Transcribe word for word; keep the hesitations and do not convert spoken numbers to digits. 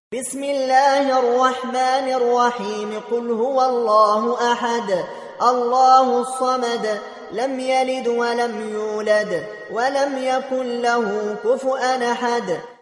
بسم الله الرحمن الرحيم قل هو الله أحد الله الصمد لم يلد ولم يولد ولم يكن له كفؤا أحد